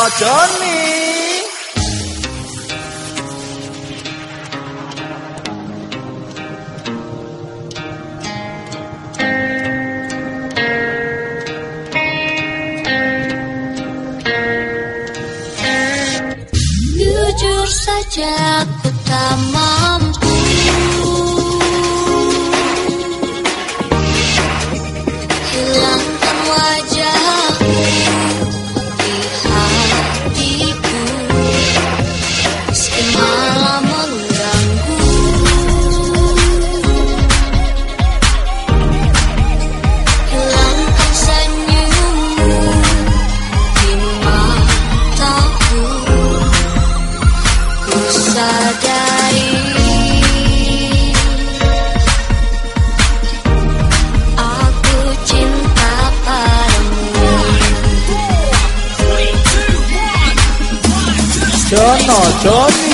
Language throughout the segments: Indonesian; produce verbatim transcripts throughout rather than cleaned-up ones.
Jono Joni. Jujur saja aku tak mampu hilangkan wajahmu di hatiku, meski malam mengganggu. Hilangkan senyummu di mataku, ku sadari aku cinta padamu. Jono Joni.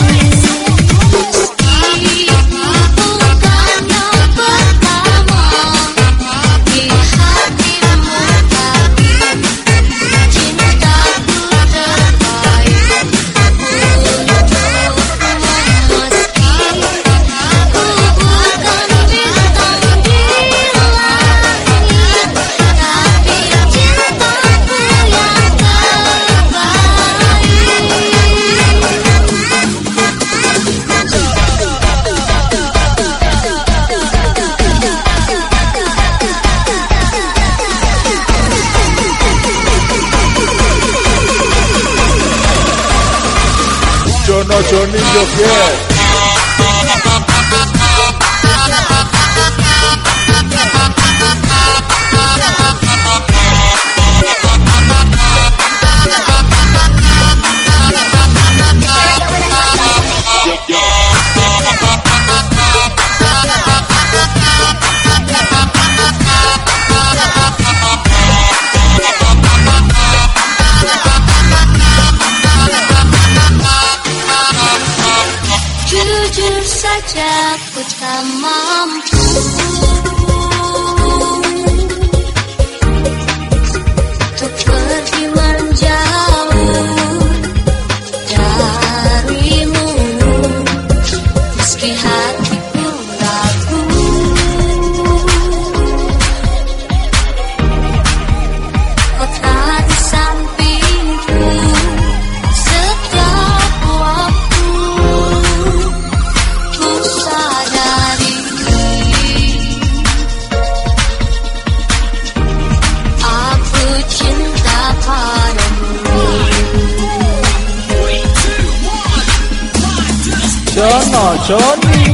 Bukan yang pertama di hatimu, tapi cintaku terbaik untukmu. Meski ku bukan bintang di langit, tapi cintaku yang terbaik. Jono Joni joget. Jujur saja ku tak mampu untuk pergi menjauh darimu, meski hatiku ragu. Kau tak di sampingku setiap waktu. Ku sadari aku cinta padamu. Jono Joni.